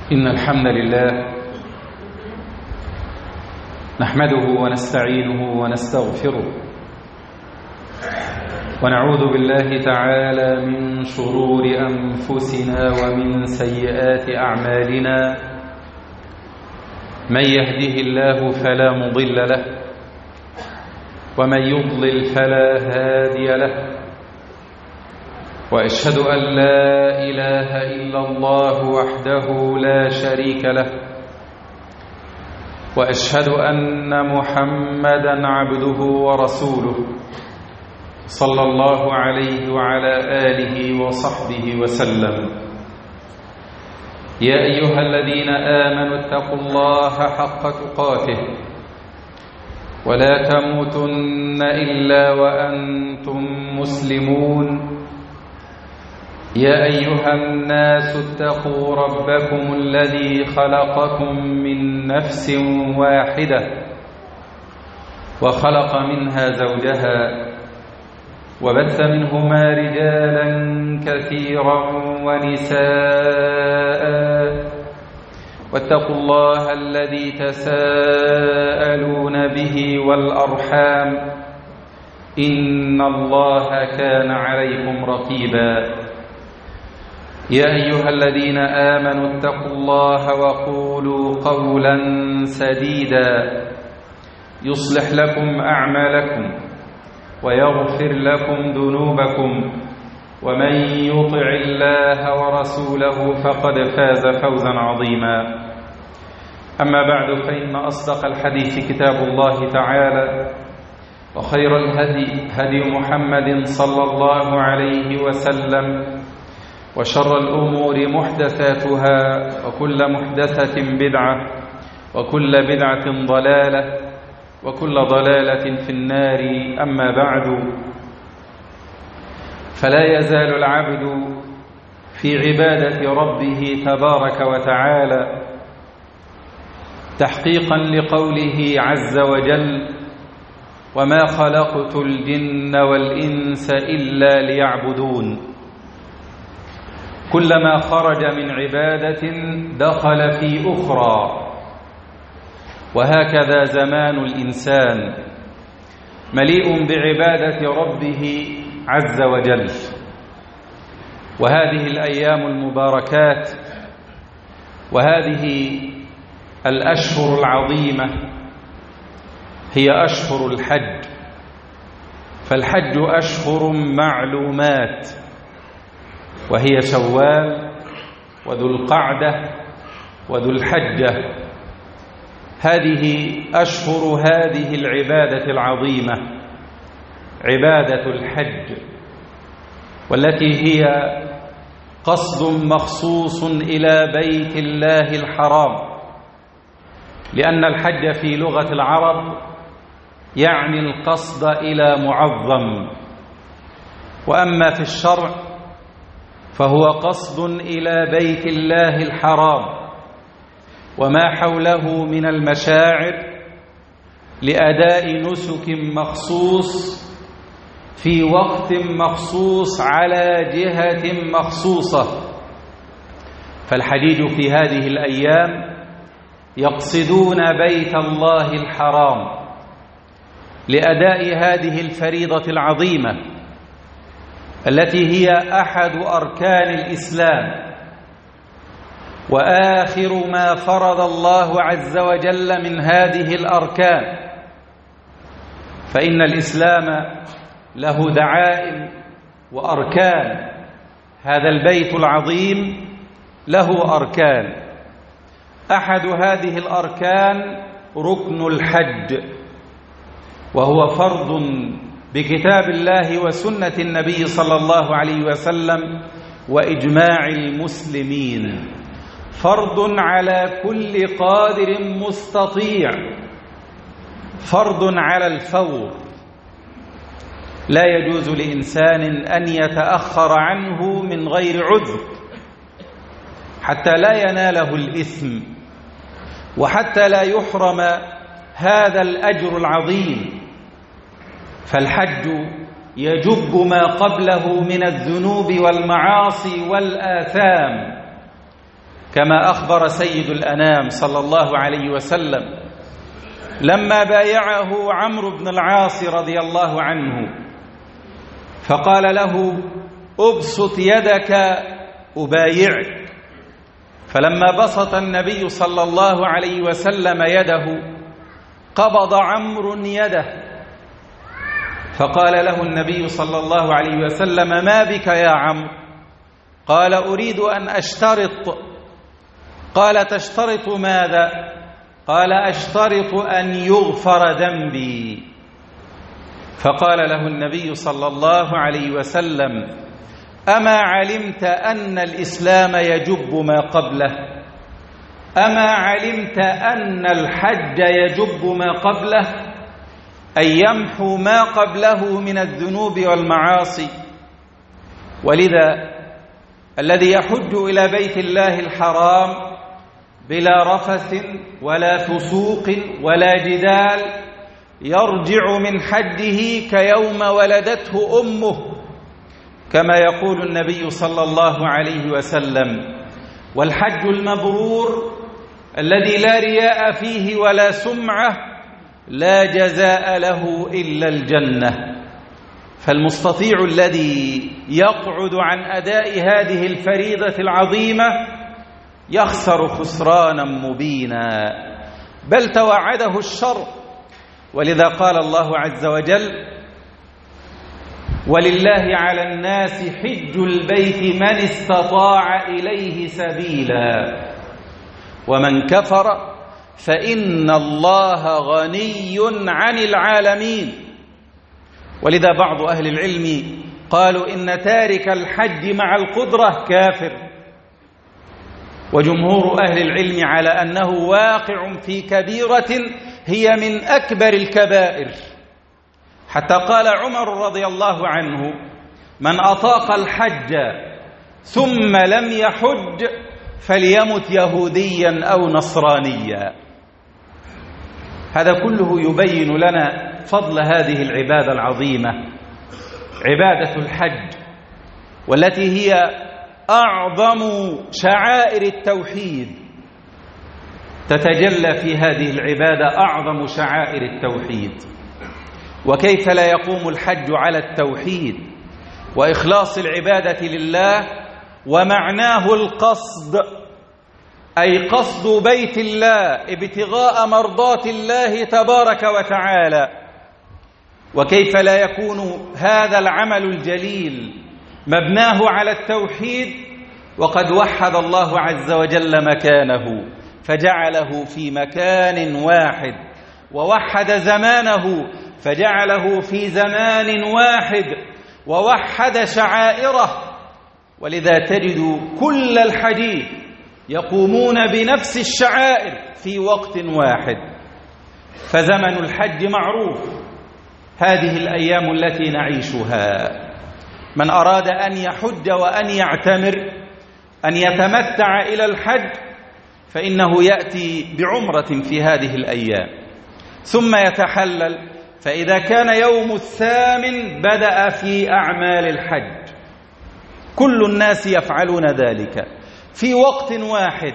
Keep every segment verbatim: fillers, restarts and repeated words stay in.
إن الحمد لله نحمده ونستعينه ونستغفره ونعوذ بالله تعالى من شرور أنفسنا ومن سيئات أعمالنا. من يهده الله فلا مضل له ومن يضلل فلا هادي له، وأشهد أن لا إله إلا الله وحده لا شريك له، وأشهد أن محمدًا عبده ورسوله صلى الله عليه وعلى آله وصحبه وسلم. يا أيها الذين آمنوا اتقوا الله حق تقاته ولا تموتن إلا وأنتم مسلمون. يا أيها الناس اتقوا ربكم الذي خلقكم من نفس واحدة وخلق منها زوجها وبث منهما رجالا كثيرا ونساء، واتقوا الله الذي تساءلون به والأرحام إن الله كان عليكم رقيبا. يا أيها الذين آمنوا اتقوا الله وقولوا قولا سديدا يصلح لكم أعمالكم ويغفر لكم ذنوبكم، ومن يطع الله ورسوله فقد فاز فوزا عظيما. أما بعد، فإن أصدق الحديث كتاب الله تعالى، وخير الهدي هدي محمد صلى الله عليه وسلم، وشر الأمور محدثاتها، وكل محدثة بدعة، وكل بدعة ضلالة، وكل ضلالة في النار. أما بعد، فلا يزال العبد في عبادة ربه تبارك وتعالى تحقيقا لقوله عز وجل: وما خلقت الجن والإنس إلا ليعبدون. كلما خرج من عبادة دخل في أخرى، وهكذا زمان الإنسان مليء بعبادة ربه عز وجل. وهذه الأيام المباركات وهذه الأشهر العظيمة هي أشهر الحج، فالحج أشهر معلومات، وهي شوال وذو القعدة وذو الحجة. هذه أشهر هذه العبادة العظيمة، عبادة الحج، والتي هي قصد مخصوص إلى بيت الله الحرام، لأن الحج في لغة العرب يعني القصد إلى معظم، وأما في الشرع فهو قصد إلى بيت الله الحرام وما حوله من المشاعر لأداء نسك مخصوص في وقت مخصوص على جهة مخصوصة. فالحجيج في هذه الأيام يقصدون بيت الله الحرام لأداء هذه الفريضة العظيمة التي هي أحد أركان الإسلام، وآخر ما فرض الله عز وجل من هذه الأركان. فإن الإسلام له دعائم وأركان، هذا البيت العظيم له أركان. أحد هذه الأركان ركن الحج، وهو فرض بكتاب الله وسنة النبي صلى الله عليه وسلم وإجماع المسلمين، فرض على كل قادر مستطيع، فرض على الفور، لا يجوز لإنسان أن يتأخر عنه من غير عذر حتى لا يناله الإثم، وحتى لا يحرم هذا الأجر العظيم. فالحج يجب ما قبله من الذنوب والمعاصي والآثام، كما أخبر سيد الأنام صلى الله عليه وسلم لما بايعه عمرو بن العاص رضي الله عنه فقال له: أبسط يدك أبايعك. فلما بسط النبي صلى الله عليه وسلم يده قبض عمرو يده، فقال له النبي صلى الله عليه وسلم: ما بك يا عمرو؟ قال: أريد أن أشترط. قال: تشترط ماذا؟ قال: أشترط أن يغفر ذنبي. فقال له النبي صلى الله عليه وسلم: أما علمت أن الإسلام يجب ما قبله؟ أما علمت أن الحج يجب ما قبله، أي يمحو ما قبله من الذنوب والمعاصي؟ ولذا الذي يحج إلى بيت الله الحرام بلا رفث ولا فسوق ولا جدال يرجع من حجه كيوم ولدته أمه، كما يقول النبي صلى الله عليه وسلم: والحج المبرور الذي لا رياء فيه ولا سمعة لا جزاء له إلا الجنة. فالمستطيع الذي يقعد عن أداء هذه الفريضة العظيمة يخسر خسرانا مبينا، بل توعده الشر. ولذا قال الله عز وجل: ولله على الناس حج البيت من استطاع إليه سبيلا ومن كفر فإن الله غني عن العالمين. ولذا بعض أهل العلم قالوا إن تارك الحج مع القدرة كافر، وجمهور أهل العلم على أنه واقع في كبيرة هي من أكبر الكبائر، حتى قال عمر رضي الله عنه: من أطاق الحج ثم لم يحج فليمت يهوديا أو نصرانيا. هذا كله يبين لنا فضل هذه العبادة العظيمة، عبادة الحج، والتي هي أعظم شعائر التوحيد. تتجلى في هذه العبادة أعظم شعائر التوحيد. وكيف لا يقوم الحج على التوحيد وإخلاص العبادة لله، ومعناه القصد، أي قصد بيت الله ابتغاء مرضات الله تبارك وتعالى. وكيف لا يكون هذا العمل الجليل مبناه على التوحيد وقد وحد الله عز وجل مكانه فجعله في مكان واحد، ووحد زمانه فجعله في زمان واحد، ووحد شعائره. ولذا تجد كل الحديث يقومون بنفس الشعائر في وقت واحد. فزمن الحج معروف، هذه الأيام التي نعيشها. من أراد أن يحج وأن يعتمر أن يتمتع إلى الحج فإنه يأتي بعمرة في هذه الأيام، ثم يتحلل، فإذا كان يوم الثامن بدأ في أعمال الحج. كل الناس يفعلون ذلك في وقت واحد،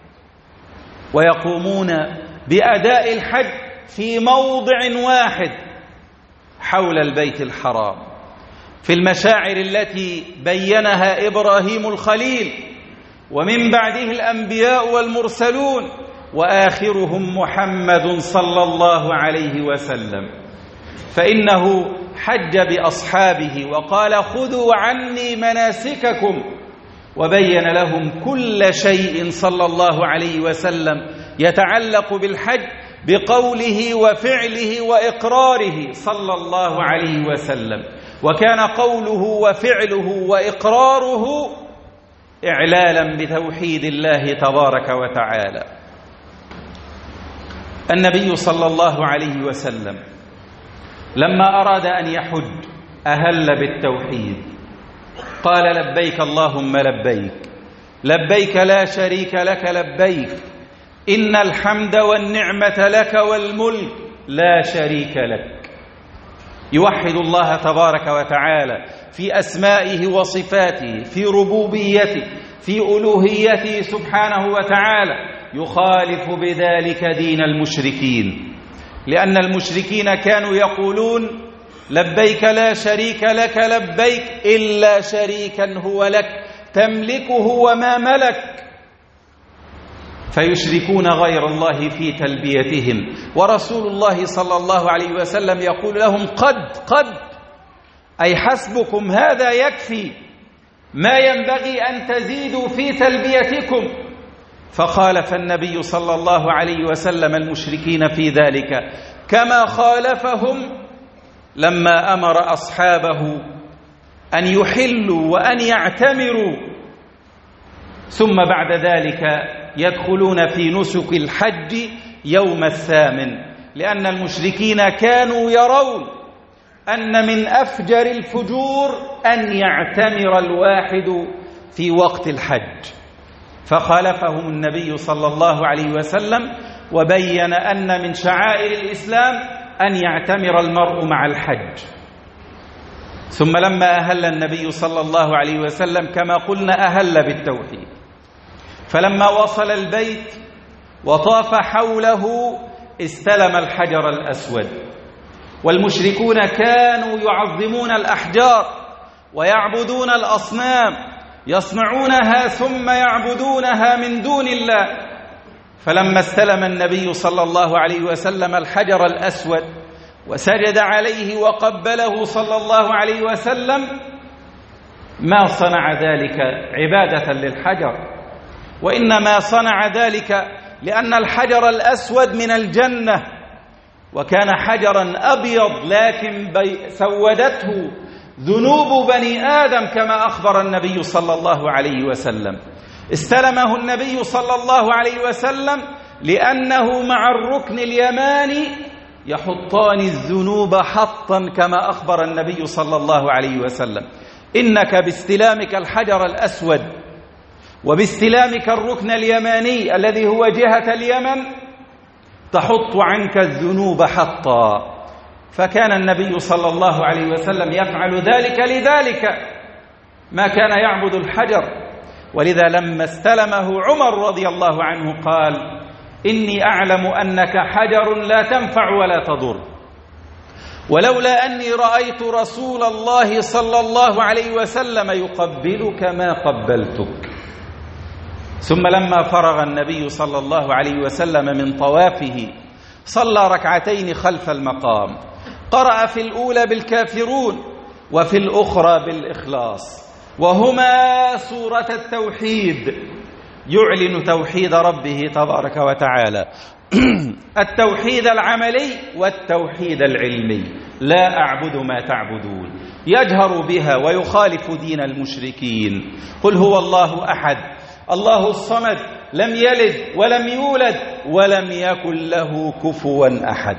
ويقومون بأداء الحج في موضع واحد حول البيت الحرام، في المشاعر التي بينها إبراهيم الخليل، ومن بعده الأنبياء والمرسلون، وآخرهم محمد صلى الله عليه وسلم. فإنه حج بأصحابه وقال: خذوا عني مناسككم، وبين لهم كل شيء صلى الله عليه وسلم يتعلق بالحج بقوله وفعله وإقراره صلى الله عليه وسلم. وكان قوله وفعله وإقراره إعلالا بتوحيد الله تبارك وتعالى. النبي صلى الله عليه وسلم لما أراد أن يحج أهل بالتوحيد، قال: لبيك اللهم لبيك، لبيك لا شريك لك لبيك، إن الحمد والنعمة لك والملك لا شريك لك. يوحد الله تبارك وتعالى في أسمائه وصفاته، في ربوبيته، في ألوهيته سبحانه وتعالى، يخالف بذلك دين المشركين، لأن المشركين كانوا يقولون لبيك لا شريك لك لبيك إلا شريكا هو لك تملكه وما ملك، فيشركون غير الله في تلبيتهم. ورسول الله صلى الله عليه وسلم يقول لهم قد قد أي حسبكم، هذا يكفي، ما ينبغي أن تزيدوا في تلبيتكم. فخالف النبي صلى الله عليه وسلم المشركين في ذلك، كما خالفهم لما أمر أصحابه أن يحلوا وأن يعتمروا، ثم بعد ذلك يدخلون في نسك الحج يوم الثامن، لأن المشركين كانوا يرون أن من أفجر الفجور أن يعتمر الواحد في وقت الحج، فخالفهم النبي صلى الله عليه وسلم وبين أن من شعائر الإسلام أن يعتمر المرء مع الحج. ثم لما أهل النبي صلى الله عليه وسلم كما قلنا أهل بالتوحيد، فلما وصل البيت وطاف حوله استلم الحجر الأسود، والمشركون كانوا يعظمون الأحجار ويعبدون الأصنام، يصنعونها ثم يعبدونها من دون الله. فلما استلم النبي صلى الله عليه وسلم الحجر الأسود وسجد عليه وقبله صلى الله عليه وسلم، ما صنع ذلك عبادة للحجر، وإنما صنع ذلك لأن الحجر الأسود من الجنة، وكان حجرا أبيض لكن سودته ذنوب بني آدم كما أخبر النبي صلى الله عليه وسلم. استلمه النبي صلى الله عليه وسلم لأنه مع الركن اليماني يحطان الذنوب حطا كما أخبر النبي صلى الله عليه وسلم. إنك باستلامك الحجر الأسود وباستلامك الركن اليماني الذي هو جهة اليمن تحط عنك الذنوب حطا. فكان النبي صلى الله عليه وسلم يفعل ذلك لذلك، ما كان يعبد الحجر. ولذا لما استلمه عمر رضي الله عنه قال: إني أعلم أنك حجر لا تنفع ولا تضر، ولولا أني رأيت رسول الله صلى الله عليه وسلم يقبلك ما قبلتك. ثم لما فرغ النبي صلى الله عليه وسلم من طوافه صلى ركعتين خلف المقام، قرأ في الأولى بالكافرون وفي الأخرى بالإخلاص، وهما سورة التوحيد، يعلن توحيد ربه تبارك وتعالى التوحيد العملي والتوحيد العلمي، لا أعبد ما تعبدون، يجهر بها ويخالف دين المشركين. قل هو الله أحد الله الصمد لم يلد ولم يولد ولم يكن له كفوا أحد.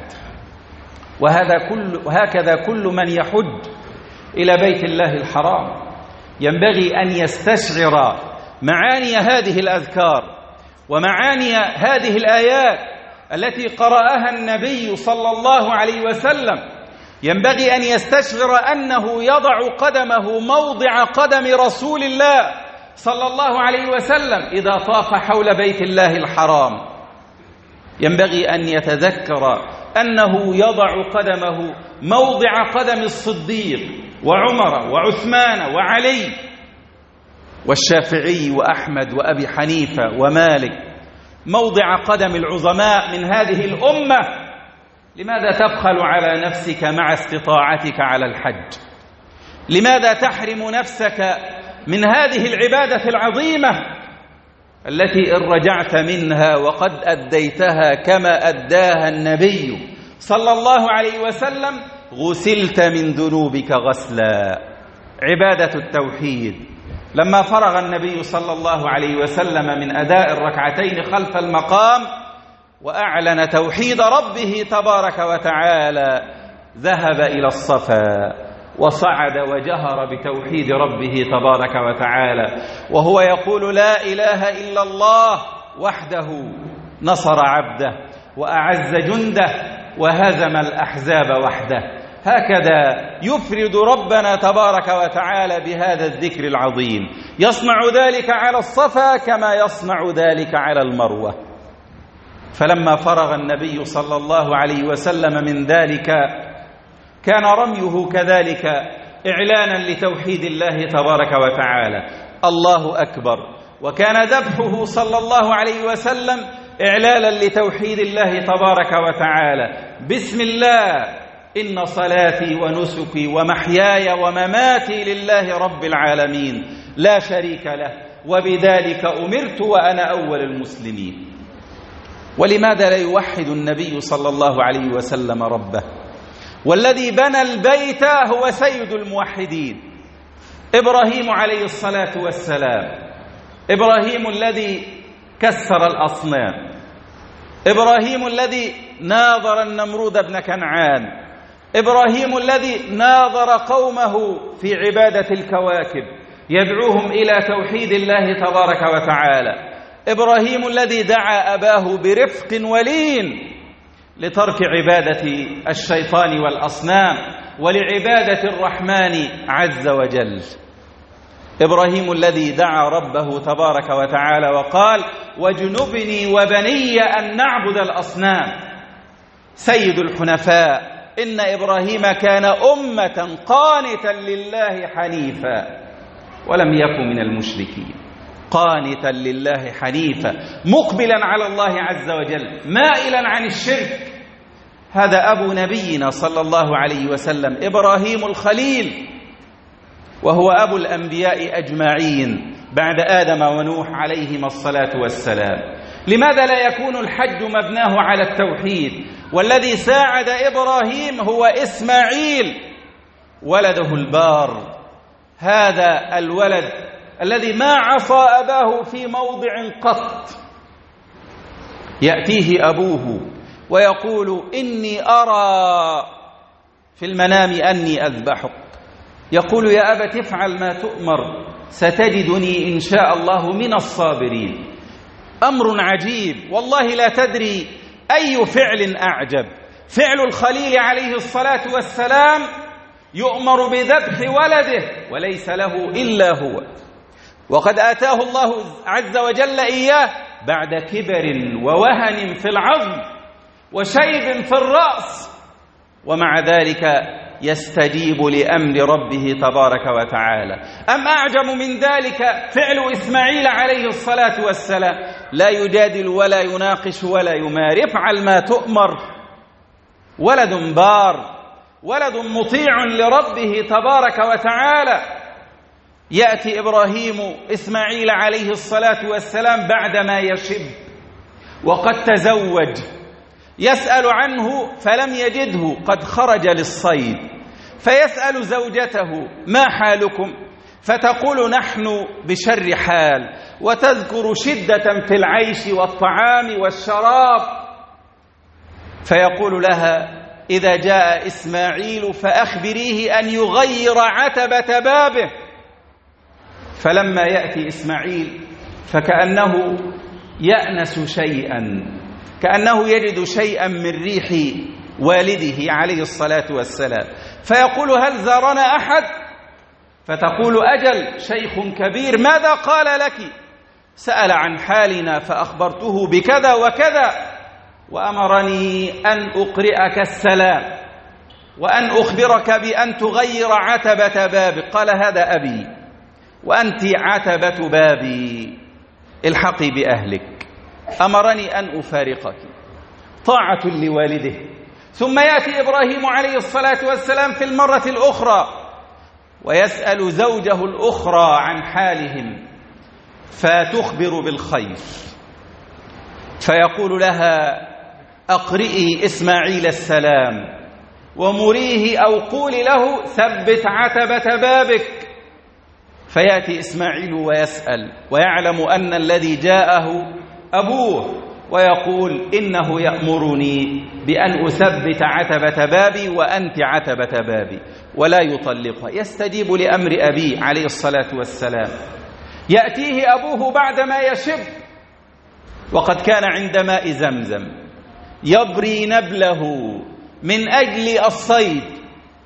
وهذا كل وهكذا كل من يحج إلى بيت الله الحرام ينبغي أن يستشعر معاني هذه الأذكار ومعاني هذه الآيات التي قرأها النبي صلى الله عليه وسلم. ينبغي أن يستشعر أنه يضع قدمه موضع قدم رسول الله صلى الله عليه وسلم إذا طاف حول بيت الله الحرام. ينبغي أن يتذكر أنه يضع قدمه موضع قدم الصديق وعمر وعثمان وعلي والشافعي وأحمد وأبي حنيفة ومالك، موضع قدم العظماء من هذه الأمة. لماذا تبخل على نفسك مع استطاعتك على الحج؟ لماذا تحرم نفسك من هذه العبادة العظيمة التي إن رجعت منها وقد أديتها كما أداها النبي صلى الله عليه وسلم غسلت من ذنوبك غسلا؟ عبادة التوحيد. لما فرغ النبي صلى الله عليه وسلم من أداء الركعتين خلف المقام وأعلن توحيد ربه تبارك وتعالى، ذهب إلى الصفا وصعد وجهر بتوحيد ربه تبارك وتعالى وهو يقول: لا إله إلا الله وحده نصر عبده وأعز جنده وهزم الأحزاب وحده. هكذا يفرد ربنا تبارك وتعالى بهذا الذكر العظيم، يصنع ذلك على الصفا كما يصنع ذلك على المروة. فلما فرغ النبي صلى الله عليه وسلم من ذلك كان رميه كذلك إعلانا لتوحيد الله تبارك وتعالى، الله أكبر، وكان ذبحه صلى الله عليه وسلم إعلالا لتوحيد الله تبارك وتعالى، بسم الله إن صلاتي ونسكي ومحياي ومماتي لله رب العالمين لا شريك له وبذلك أمرت وأنا أول المسلمين. ولماذا لا يوحد النبي صلى الله عليه وسلم ربه؟ والذي بنى البيت هو سيد الموحدين إبراهيم عليه الصلاة والسلام، إبراهيم الذي كسر الأصنام، إبراهيم الذي ناظر النمرود بن كنعان، إبراهيم الذي ناظر قومه في عبادة الكواكب يدعوهم إلى توحيد الله تبارك وتعالى، إبراهيم الذي دعا أباه برفق ولين لترك عبادة الشيطان والأصنام ولعبادة الرحمن عز وجل، إبراهيم الذي دعا ربه تبارك وتعالى وقال واجنبني وبني أن نعبد الأصنام، سيد الحنفاء، إن إبراهيم كان أمة قانتا لله حنيفا ولم يكن من المشركين، قانتا لله حنيفا مقبلا على الله عز وجل مائلا عن الشرك. هذا أبو نبينا صلى الله عليه وسلم إبراهيم الخليل، وهو أبو الأنبياء أجمعين بعد آدم ونوح عليهما الصلاة والسلام. لماذا لا يكون الحج مبناه على التوحيد؟ والذي ساعد إبراهيم هو إسماعيل ولده البار، هذا الولد الذي ما عصى أباه في موضع قط. يأتيه أبوه ويقول إني أرى في المنام أني أذبحك، يقول يا أبت افعل ما تؤمر ستجدني إن شاء الله من الصابرين. أمر عجيب والله، لا تدري أي فعل أعجب، فعل الخليل عليه الصلاة والسلام يؤمر بذبح ولده وليس له إلا هو، وقد آتاه الله عز وجل إياه بعد كبر ووهن في العظم وشيب في الرأس، ومع ذلك يستجيب لأمر ربه تبارك وتعالى. أم أعجب من ذلك فعل إسماعيل عليه الصلاة والسلام، لا يجادل ولا يناقش ولا يماري، افعل ما تؤمر، ولد بار، ولد مطيع لربه تبارك وتعالى. يأتي إبراهيم إسماعيل عليه الصلاة والسلام بعدما يشب وقد تزوج، يسأل عنه فلم يجده، قد خرج للصيد، فيسأل زوجته ما حالكم؟ فتقول نحن بشر حال، وتذكر شدة في العيش والطعام والشراب. فيقول لها إذا جاء إسماعيل فأخبريه أن يغير عتبة بابه. فلما يأتي إسماعيل فكأنه يأنس شيئا، كأنه يجد شيئا من ريح والده عليه الصلاة والسلام، فيقول هل زارنا أحد؟ فتقول أجل شيخ كبير، ماذا قال لك؟ سأل عن حالنا فأخبرته بكذا وكذا، وأمرني أن أقرئك السلام وأن أخبرك بأن تغير عتبة بابك. قال هذا أبي وأنت عتبة بابي، الحقي بأهلك، أمرني أن أفارقك، طاعة لوالده. ثم يأتي إبراهيم عليه الصلاة والسلام في المرة الأخرى ويسأل زوجه الأخرى عن حالهم، فتخبر بالخير، فيقول لها أقرئي إسماعيل السلام ومريه أو قولي له ثبت عتبة بابك. فيأتي إسماعيل ويسأل ويعلم أن الذي جاءه أبوه، ويقول إنه يأمرني بأن أثبت عتبة بابي وأنت عتبة بابي، ولا يطلقها، يستجيب لأمر أبيه عليه الصلاة والسلام. يأتيه أبوه بعدما يشب وقد كان عند ماء زمزم، يبري نبله من أجل الصيد،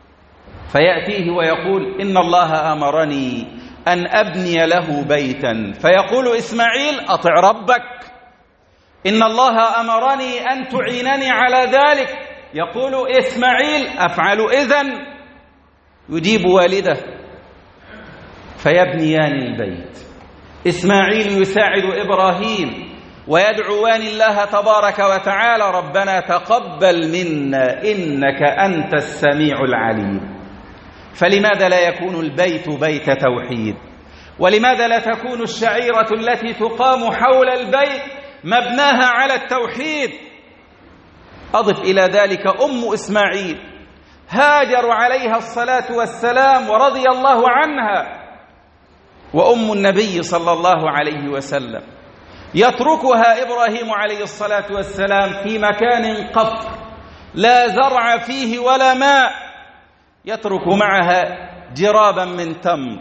فيأتيه ويقول إن الله أمرني أن أبني له بيتا، فيقول إسماعيل أطع ربك. إن الله أمرني أن تعينني على ذلك، يقول إسماعيل أفعل إذن، يجيب والده فيبنيان البيت. إسماعيل يساعد إبراهيم ويدعوان الله تبارك وتعالى ربنا تقبل منا إنك أنت السميع العليم. فلماذا لا يكون البيت بيت توحيد؟ ولماذا لا تكون الشعيرة التي تقام حول البيت مبناها على التوحيد؟ أضف إلى ذلك أم إسماعيل هاجر عليها الصلاة والسلام ورضي الله عنها، وأم النبي صلى الله عليه وسلم، يتركها إبراهيم عليه الصلاة والسلام في مكان قفر لا زرع فيه ولا ماء، يترك معها جرابا من تمر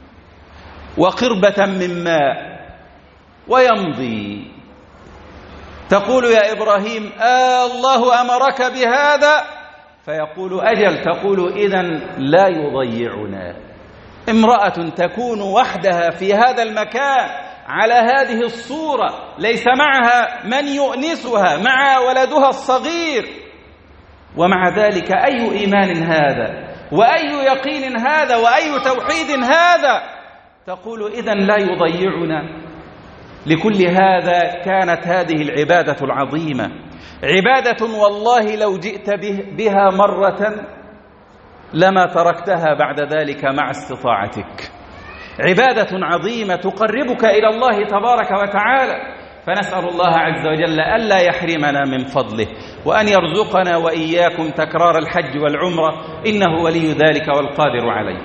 وقربة من ماء ويمضي. تقول يا إبراهيم آه الله أمرك بهذا؟ فيقول أجل. تقول إذن لا يضيعنا. امرأة تكون وحدها في هذا المكان على هذه الصورة، ليس معها من يؤنسها، مع ولدها الصغير، ومع ذلك أي إيمان هذا وأي يقين هذا وأي توحيد هذا؟ تقول إذن لا يضيعنا. لكل هذا كانت هذه العبادة العظيمة عبادة والله لو جئت بها مرة لما تركتها بعد ذلك مع استطاعتك. عبادة عظيمة تقربك إلى الله تبارك وتعالى. فنسأل الله عز وجل ألا يحرمنا من فضله، وأن يرزقنا وإياكم تكرار الحج والعمرة، إنه ولي ذلك والقادر عليه.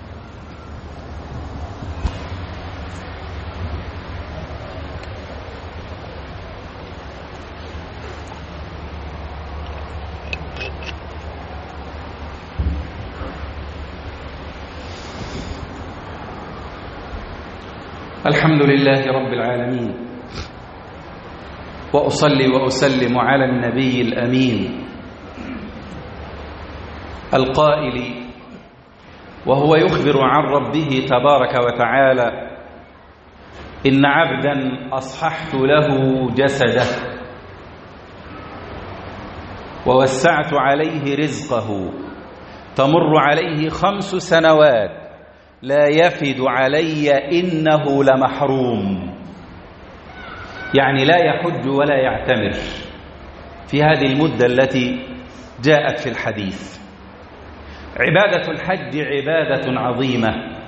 الحمد لله رب العالمين، وأصلي وأسلم على النبي الأمين القائل وهو يخبر عن ربه تبارك وتعالى: إن عبدا أصححت له جسده ووسعت عليه رزقه تمر عليه خمس سنوات لا يفد علي إنه لمحروم. يعني لا يحج ولا يعتمر في هذه المدة التي جاءت في الحديث. عبادة الحج عبادة عظيمة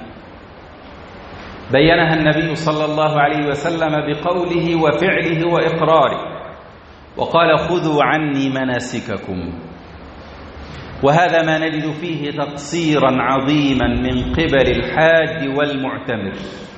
بينها النبي صلى الله عليه وسلم بقوله وفعله وإقراره، وقال خذوا عني مناسككم. وهذا ما نجد فيه تقصيرا عظيما من قبل الحاج والمعتمر.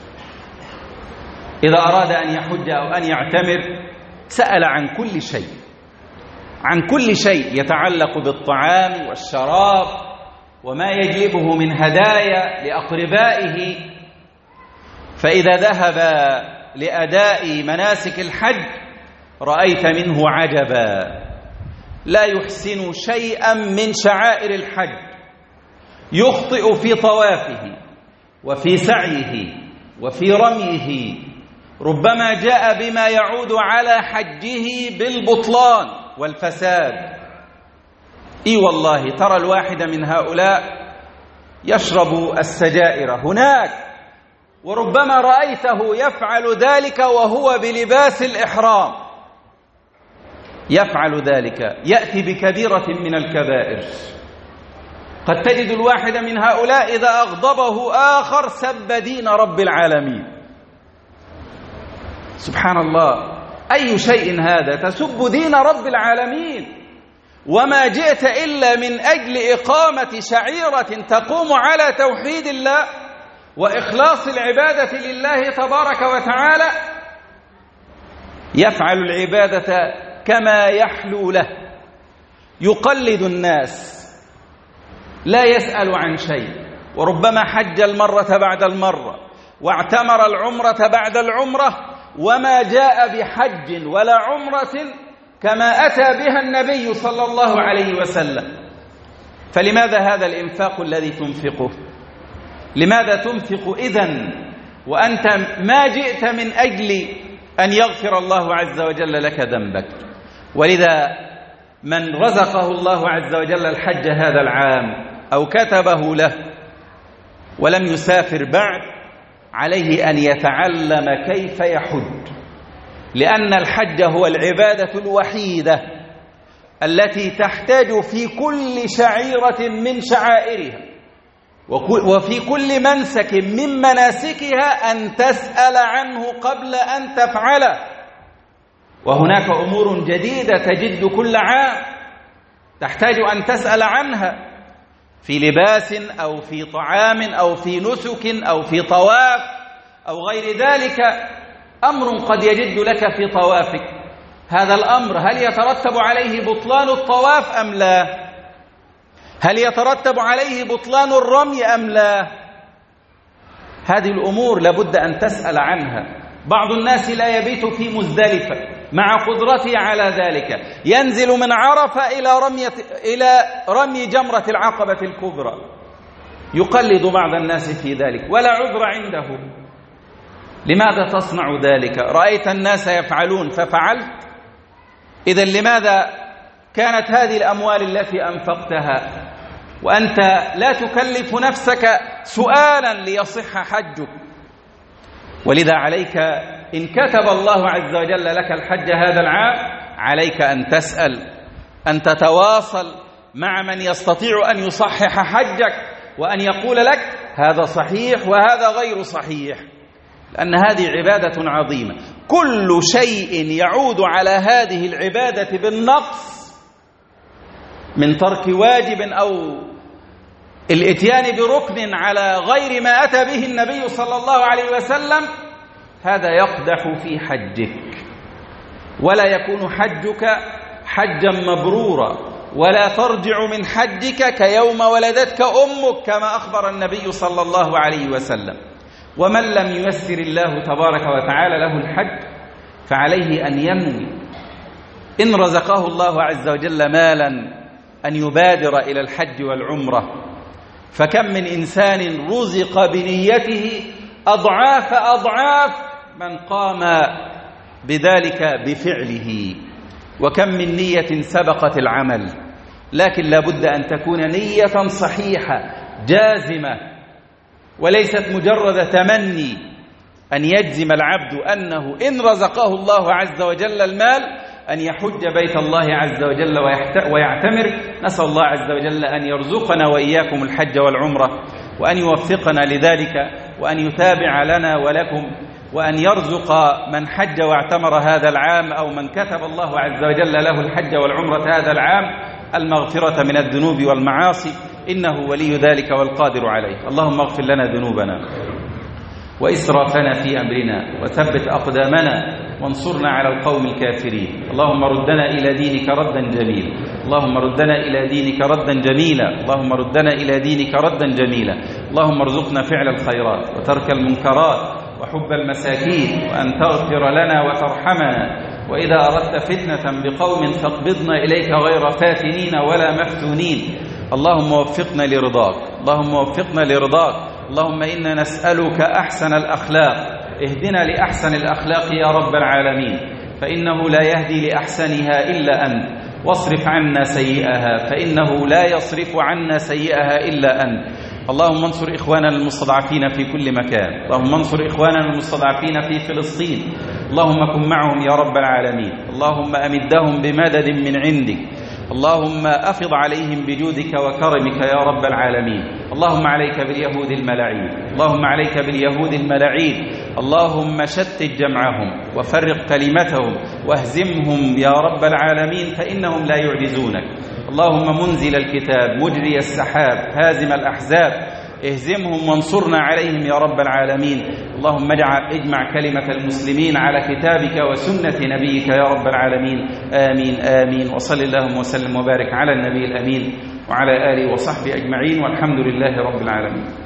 إذا أراد أن يحج أو أن يعتمر سأل عن كل شيء، عن كل شيء يتعلق بالطعام والشراب وما يجلبه من هدايا لأقربائه. فإذا ذهب لأداء مناسك الحج رأيت منه عجبا، لا يحسن شيئا من شعائر الحج، يخطئ في طوافه وفي سعيه وفي رميه، ربما جاء بما يعود على حجه بالبطلان والفساد. إي والله ترى الواحد من هؤلاء يشرب السجائر هناك، وربما رأيته يفعل ذلك وهو بلباس الإحرام، يفعل ذلك، يأتي بكبيرة من الكبائر. قد تجد الواحد من هؤلاء إذا أغضبه آخر سب دين رب العالمين. سبحان الله، أي شيء هذا؟ تسب دين رب العالمين، وما جئت إلا من أجل إقامة شعيرة تقوم على توحيد الله وإخلاص العبادة لله تبارك وتعالى. يفعل العبادة كما يحلو له، يقلد الناس، لا يسأل عن شيء، وربما حج المرة بعد المرة واعتمر العمرة بعد العمرة، وما جاء بحج ولا عمرة كما أتى بها النبي صلى الله عليه وسلم. فلماذا هذا الإنفاق الذي تنفقه؟ لماذا تنفق إذن وأنت ما جئت من أجل أن يغفر الله عز وجل لك ذنبك؟ ولذا من رزقه الله عز وجل الحج هذا العام أو كتبه له ولم يسافر بعد، عليه أن يتعلم كيف يحج، لأن الحج هو العبادة الوحيدة التي تحتاج في كل شعيرة من شعائرها وفي كل منسك من مناسكها أن تسأل عنه قبل أن تفعله. وهناك أمور جديدة تجد كل عام تحتاج أن تسأل عنها في لباس أو في طعام أو في نسك أو في طواف أو غير ذلك. أمر قد يجد لك في طوافك، هذا الأمر هل يترتب عليه بطلان الطواف أم لا؟ هل يترتب عليه بطلان الرمي أم لا؟ هذه الأمور لابد أن تسأل عنها. بعض الناس لا يبيت في مزدلفة مع قدرته على ذلك، ينزل من عرفة إلى رمي إلى رمي جمرة العقبة الكبرى، يقلد بعض الناس في ذلك ولا عذر عنده. لماذا تصنع ذلك؟ رأيت الناس يفعلون ففعلت؟ إذن لماذا كانت هذه الأموال التي أنفقتها وأنت لا تكلف نفسك سؤالا ليصح حجك؟ ولذا عليك إن كتب الله عز وجل لك الحج هذا العام عليك أن تسأل، أن تتواصل مع من يستطيع أن يصحح حجك وأن يقول لك هذا صحيح وهذا غير صحيح، لأن هذه عبادة عظيمة. كل شيء يعود على هذه العبادة بالنقص من ترك واجب أو الاتيان بركن على غير ما أتى به النبي صلى الله عليه وسلم، هذا يقدح في حجك، ولا يكون حجك حجا مبرورا، ولا ترجع من حجك كيوم ولدتك أمك كما أخبر النبي صلى الله عليه وسلم. ومن لم ييسر الله تبارك وتعالى له الحج فعليه أن ينوي إن رزقه الله عز وجل مالا أن يبادر إلى الحج والعمرة. فكم من إنسان رزق بنيته أضعاف أضعاف من قام بذلك بفعله، وكم من نية سبقت العمل. لكن لابد أن تكون نية صحيحة جازمة، وليست مجرد تمني أن يجزم العبد أنه إن رزقه الله عز وجل المال أن يحج بيت الله عز وجل ويعتمر. نسأل الله عز وجل أن يرزقنا وإياكم الحج والعمرة، وأن يوفقنا لذلك، وأن يتابع لنا ولكم، وأن يرزق من حج واعتمر هذا العام أو من كتب الله عز وجل له الحج والعمرة هذا العام المغفرة من الذنوب والمعاصي، إنه ولي ذلك والقادر عليه. اللهم اغفر لنا ذنوبنا وإسرافنا في أمرنا وثبت أقدامنا وانصرنا على القوم الكافرين. اللهم ردنا إلى دينك ردا جميلا، اللهم ردنا إلى دينك ردا جميلا، اللهم ردنا إلى دينك ردا جميلا. اللهم ارزقنا فعل الخيرات وترك المنكرات وحب المساكين، وأن تغفر لنا وترحمنا، وإذا أردت فتنة بقوم فاقبضنا إليك غير فاتنين ولا مفتونين. اللهم وفقنا لرضاك، اللهم وفقنا لرضاك. اللهم إنا نسألك أحسن الأخلاق، اهدنا لأحسن الأخلاق يا رب العالمين، فإنه لا يهدي لأحسنها إلا أنت، واصرف عنا سيئها فإنه لا يصرف عنا سيئها إلا أنت. اللهم انصر إخواننا المستضعفين في كل مكان، اللهم انصر إخواننا المستضعفين في فلسطين، اللهم كن معهم يا رب العالمين، اللهم أمدهم بمدد من عندك، اللهم أفض عليهم بجودك وكرمك يا رب العالمين. اللهم عليك باليهود الملاعين، اللهم عليك باليهود الملاعين، اللهم شتت جمعهم وفرق كلمتهم واهزمهم يا رب العالمين، فإنهم لا يعجزونك. اللهم منزل الكتاب مجري السحاب هازم الأحزاب، اهزمهم وانصرنا عليهم يا رب العالمين. اللهم اجعل اجمع كلمة المسلمين على كتابك وسنة نبيك يا رب العالمين. آمين آمين. وصل اللهم وسلم وبارك على النبي الأمين وعلى آله وصحبه أجمعين، والحمد لله رب العالمين.